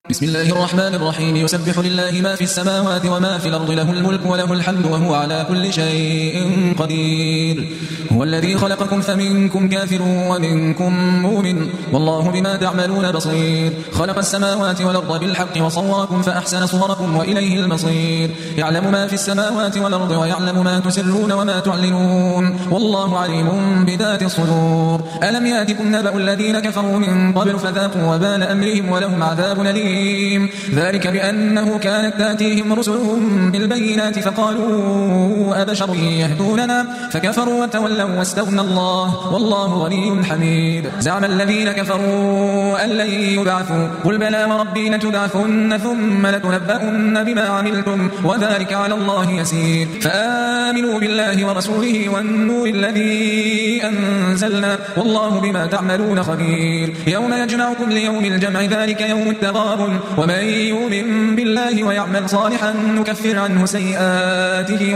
بسم الله الرحمن الرحيم. يسبح لله ما في السماوات وما في الأرض، له الملك وله الحمد وهو على كل شيء قدير. هو الذي خلقكم فمنكم كافر ومنكم مؤمن والله بما تعملون بصير. خلق السماوات والأرض بالحق وصوركم فأحسن صوركم وإليه المصير. يعلم ما في السماوات والأرض ويعلم ما تسرون وما تعلنون والله عليم بذات الصدور. ألم يأتكم نبأ الذين كفروا من قبل فذاقوا وبال أمرهم ولهم عذاب أليم. ذلك بأنه كانت تأتيهم رسلهم بالبينات فقالوا أبشر يهدوننا فكفروا وتولوا واستغنى الله والله غني حميد. زعم الذين كفروا أن لن يبعثوا قل بلى وربي لتبعثن ثم لتنبؤن بما عملتم وذلك على الله يسير. فآمنوا بالله ورسوله والنور الذي أنزلنا والله بما تعملون خبير. يوم يجمعكم ليوم الجمع ذلك يوم التغابن ومن يؤمن بالله ويعمل صالحا نكفر عنه سيئاته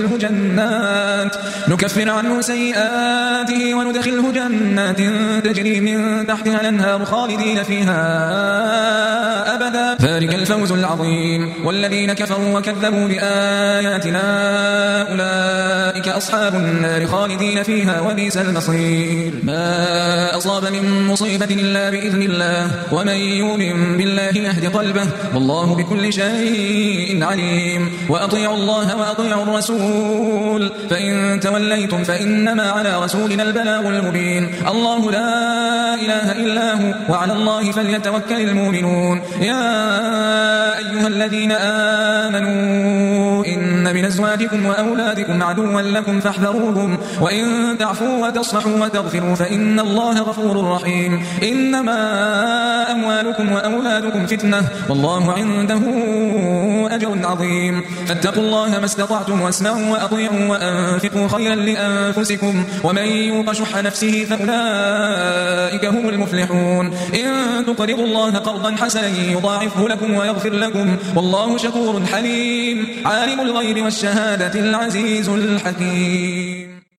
وندخله جنات تجري من تحتها الأنهار خالدين فيها أبدا ذلك الفوز العظيم. والذين كفروا وكذبوا بآياتنا أولئك أصحاب النار خالدين فيها وبئس المصير. ما أصاب من مصيبة إلا بإذن الله ومن يؤمن بالله يهد قلبه والله بكل شيء عليم. وأطيعوا الله وأطيعوا الرسول فإن توليتم فإنما على رسولنا البلاغ المبين. الله لا إله إلا هو وعلى الله فليتوكل المؤمنون. يا أيها الذين آمنوا إن من أزواجكم وأولادكم عدوا لكم فاحذروهم وإن تعفوا وتصفحوا وتغفروا فإن الله غفور رحيم. إنما أموالكم وأولادكم فتنة والله عنده أجر عظيم. فاتقوا الله ما استطعتم واسمعوا وأطيعوا وأنفقوا خيرا لأنفسكم ومن يوق شح نفسه فأولئك هم المفلحون. إن تقرضوا الله قرضا حسنا يضاعفه لكم ويغفر لكم والله شكور حليم. عالم الغيب والشهادة العزيز الحكيم.